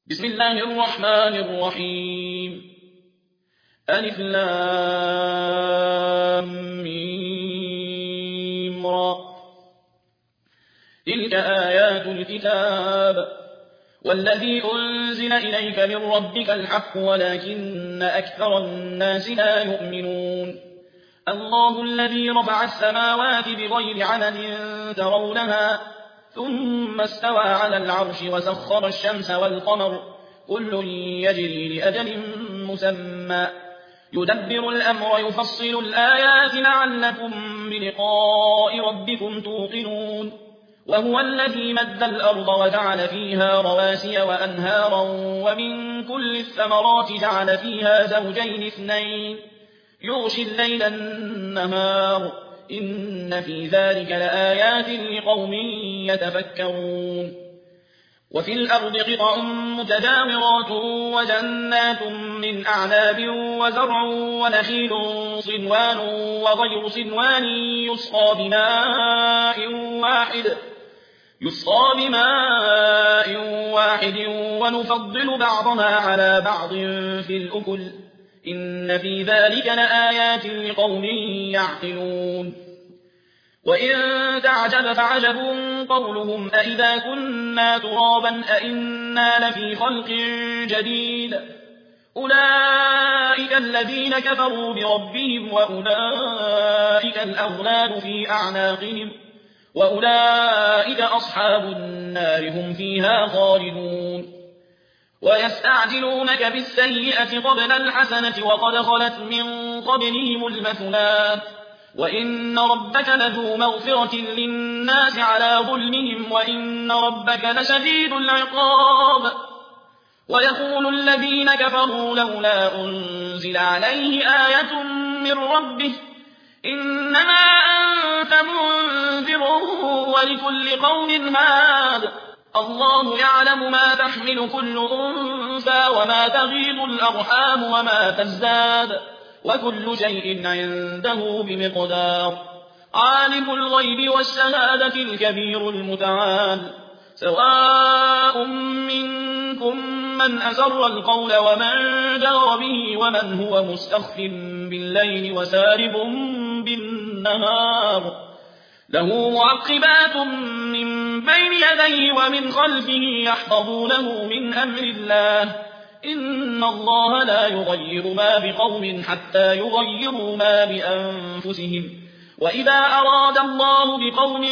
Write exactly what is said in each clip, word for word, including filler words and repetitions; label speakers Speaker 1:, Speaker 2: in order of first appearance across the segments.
Speaker 1: بسم الله الرحمن الرحيم ألف لام ميم را تلك آيات الكتاب والذي أنزل إليك من ربك الحق ولكن أكثر الناس لا يؤمنون الله الذي رفع السماوات بغير عمد ترونها ثم استوى على العرش وسخر الشمس والقمر كل يجري لأجل مسمى يدبر الأمر يفصل الآيات لعلكم بلقاء ربكم توقنون وهو الذي مد الأرض وجعل فيها رواسي وأنهارا ومن كل الثمرات جعل فيها زوجين اثنين يغشي الليل النهار إن في ذلك لآيات لقوم يتفكرون وفي الأرض قطع متجاورات وجنات من أعناب وزرع ونخيل صنوان وغير صنوان يسقى بماء واحد يسقى بماء واحد ونفضل بعضها على بعض في الأكل إن في ذلك لآيات لقوم يعقلون وإن تعجب فعجب قولهم أئذا كنا ترابا أئنا لفي خلق جديد أولئك الذين كفروا بربهم وأولئك الأغلال في أعناقهم وأولئك أصحاب النار هم فيها خالدون ويستعجلونك بالسيئة قبل الحسنة وقد خلت من قبلهم المثلات وإن ربك لذو مغفرة للناس على ظلمهم وإن ربك لشديد العقاب ويقول الذين كفروا لولا أنزل عليه آية من ربه إنما أنت منذر ولكل قوم هاد الله يعلم ما تحمل كل أنثى وما تغيض الأرحام وما تزداد وكل شيء عنده بمقدار عالم الغيب والشهادة الكبير المتعال سواء منكم من أسر القول ومن جهر به ومن هو مستخف بالليل وسارب بالنهار له معقبات من بين يديه ومن خلفه يحفظونه من أمر الله إن الله لا يغير ما بقوم حتى يغيروا ما بأنفسهم وإذا أراد الله بقوم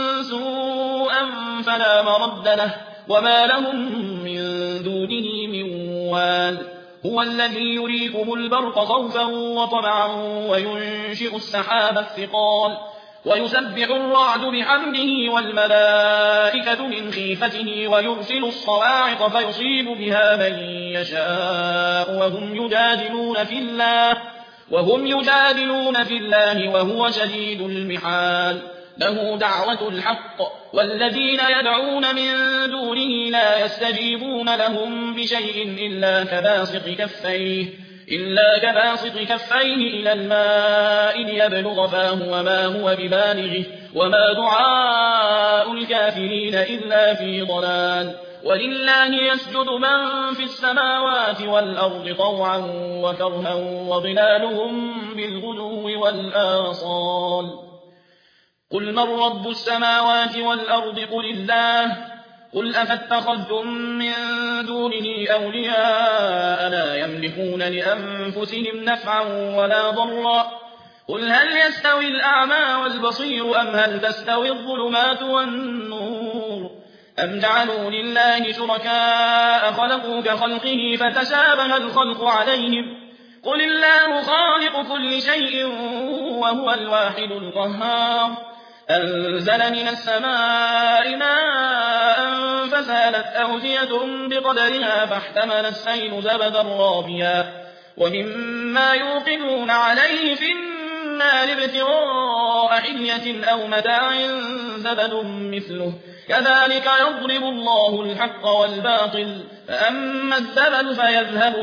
Speaker 1: سوءا فلا مرد له وما لهم من دونه من وال هو الذي يريكم البرق خوفا وطمعا وينشئ السحاب الثقال ويسبح الرعد بحمده والملائكة من خيفته ويرسل الصواعق فيصيب بها من يشاء وهم يجادلون في الله وهم يجادلون في الله وهو شديد المحال له دعوة الحق والذين يدعون من دونه لا يستجيبون لهم بشيء إلا كباسط كفيه إلا كباسط كفيه إلى الماء ليبلغ فاه وما هو ببالغه وما دعاء الكافرين إلا في ضلال ولله يسجد من في السماوات والأرض طوعا وكرها وظلالهم بالغدو والآصال قل من رب السماوات والأرض قل الله قل أفاتخذتم من دونه أولياء لا يملكون لأنفسهم نفعا ولا ضرا قل هل يستوي الأعمى والبصير أم هل تستوي الظلمات والنور أم جعلوا لله شركاء خلقوا كخلقه فتشابه الخلق عليهم قل الله خالق كل شيء وهو الواحد القهار أنزل من السماء ماء فسالت أودية بقدرها فاحتمل السيل زبدا رابيا ومما يوقدون عليه في النار ابتغاء حلية أو متاع زبد مثله كذلك يضرب الله الحق والباطل فأما الزبد فيذهب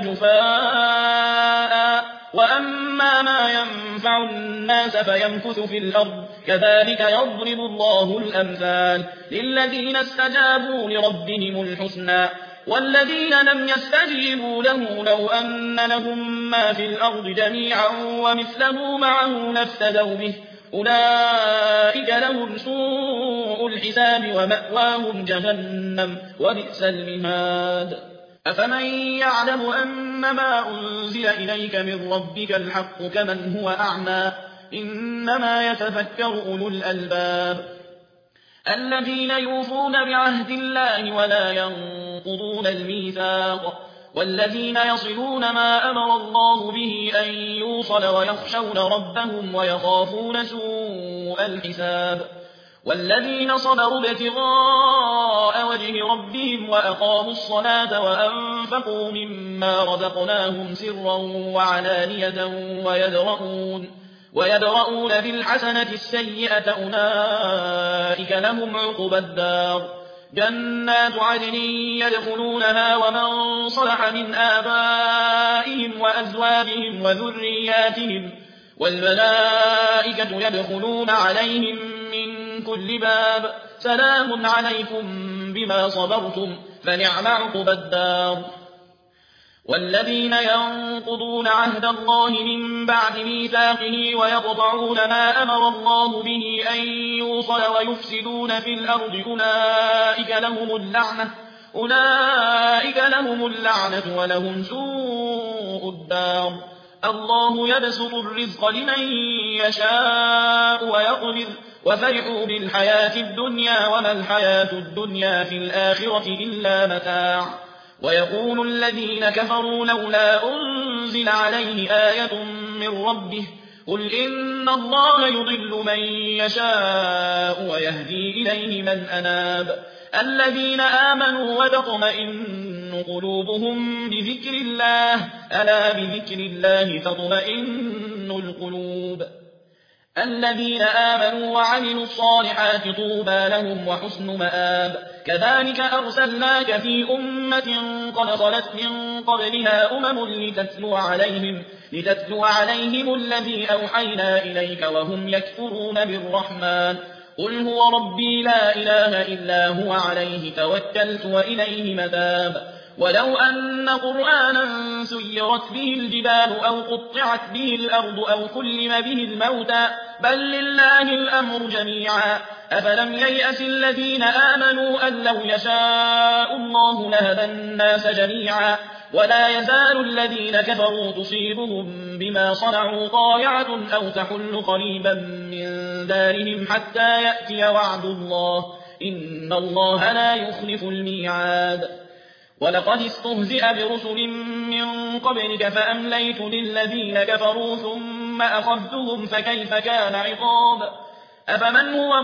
Speaker 1: جفاء وأما ما ينفع الناس فيمكث في الأرض كذلك يضرب الله الأمثال للذين استجابوا لربهم الحسنى والذين لم يستجيبوا له لو أن لهم ما في الأرض جميعا ومثله معه لافتدوا به أولئك لهم سوء الحساب ومأواهم جهنم وبئس المهاد أفمن يعلم أنما أنزل إليك من ربك الحق كمن هو أعمى إنما يتفكر أولو الألباب الذين يوفون بعهد الله ولا ينقضون الميثاق والذين يصلون ما أمر الله به أن يوصل ويخشون ربهم ويخافون سوء الحساب والذين صبروا ابتغاء وجه ربهم وأقاموا الصلاة وأنفقوا مما رزقناهم سرا وعلانية ويدرؤون, ويدرؤون بالحسنة السيئة أولئك لهم عقبى الدار جنات عدن يدخلونها ومن صلح من آبائهم وأزواجهم وذرياتهم والملائكة يدخلون عليهم من كل باب سلام عليكم بما صبرتم فنعم عقبى الدار والذين ينقضون عهد الله من بعد ميثاقه ويقطعون ما أمر الله به أن يوصل ويفسدون في الأرض أولئك لهم اللعنة أولئك لهم اللعنة ولهم سوء الدار الله يبسط الرزق لمن يشاء ويقدر وفرحوا بالحياة الدنيا وما الحياة الدنيا في الآخرة إلا متاع ويقول الذين كفروا لولا أنزل عليه آية من ربه قل إن الله يضل من يشاء ويهدي إليه من أناب الذين آمنوا وتطمئن قلوبهم بذكر الله ألا بذكر الله تطمئن القلوب الذين آمنوا وعملوا الصالحات طوبى لهم وحسن مآب كذلك أرسلناك في أمة قد خلت من قبلها أمم لتتلو عليهم, لتتلو عليهم الذي أوحينا إليك وهم يكفرون بالرحمن قل هو ربي لا إله إلا هو عليه توكلت وإليه متاب ولو أن قرآنا سيرت به الجبال أو قطعت به الأرض أو كلم به الموتى بل لله الأمر جميعا أفلم ييأس الذين آمنوا أن لو يشاء الله لهدى الناس جميعا ولا يزال الذين كفروا تصيبهم بما صنعوا طايعة أو تحل قريبا من دارهم حتى يأتي وعد الله إن الله لا يخلف الميعاد ولقد استهزئ برسل من قبلك فأمليت للذين كفروا ثم أخذتهم فكيف كان عقاب أفمن هو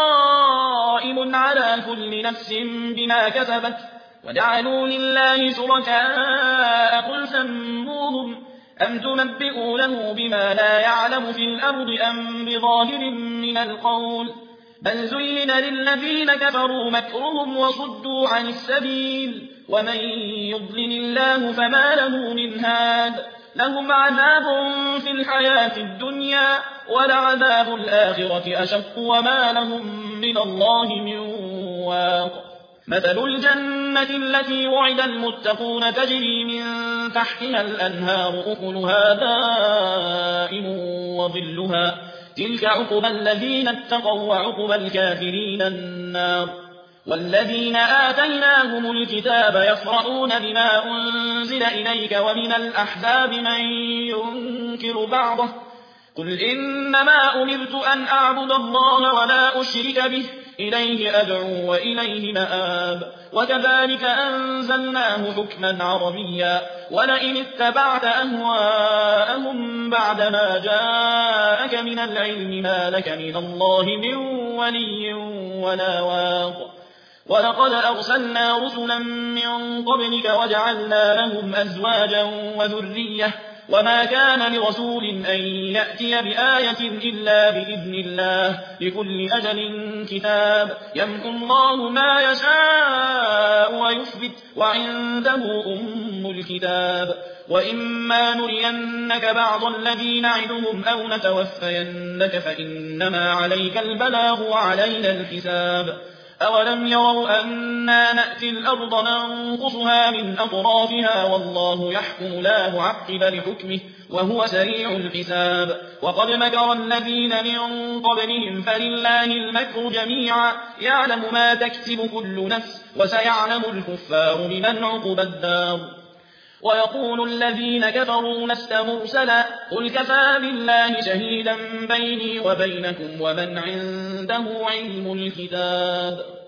Speaker 1: قائم على كل نفس بما كسبت وجعلوا لله شركاء قل سموهم أم تنبئونه بما لا يعلم في الأرض أم بظاهر من القول بل زين للذين كفروا مكرهم وصدوا عن السبيل ومن يضلل الله فما له من هاد لهم عذاب في الحياة الدنيا ولعذاب الآخرة أشق وما لهم من الله من واق مثل الجنة التي وعد المتقون تجري من تحتها الأنهار أكلها دائم وظلها تلك عقبى الذين اتقوا وعقبى الكافرين النار والذين آتيناهم الكتاب يفرحون بما أنزل إليك ومن الأحزاب من ينكر بعضه قل إنما أمرت أن أعبد الله ولا أشرك به إليه أدعو وإليه مآب وكذلك أنزلناه حكما عربيا ولئن اتبعت أهواءهم بعدما جاءك من العلم ما لك من الله من ولي ولا واق ولقد أرسلنا رسلا من قبلك وجعلنا لهم أزواجا وذرية وما كان لرسول أن يأتي بآية إلا بإذن الله لكل أجل كتاب يمحو الله ما يشاء ويثبت وعنده أم الكتاب وإما نرينك بعض الذي نعدهم أو نتوفينك فإنما عليك البلاغ وعلينا الحساب أولم يروا أنا نأتي الأرض ننقصها من أطرافها والله يحكم لا معقب لحكمه وهو سريع الحساب وقد مكر الذين من قبلهم فلله المكر جميعا يعلم ما تكسب كل نفس وسيعلم الكفار لمن عقبى الدار ويقول الذين كفروا لست مرسلا قل كفى بالله شهيدا بيني وبينكم ومن عنده علم الكتاب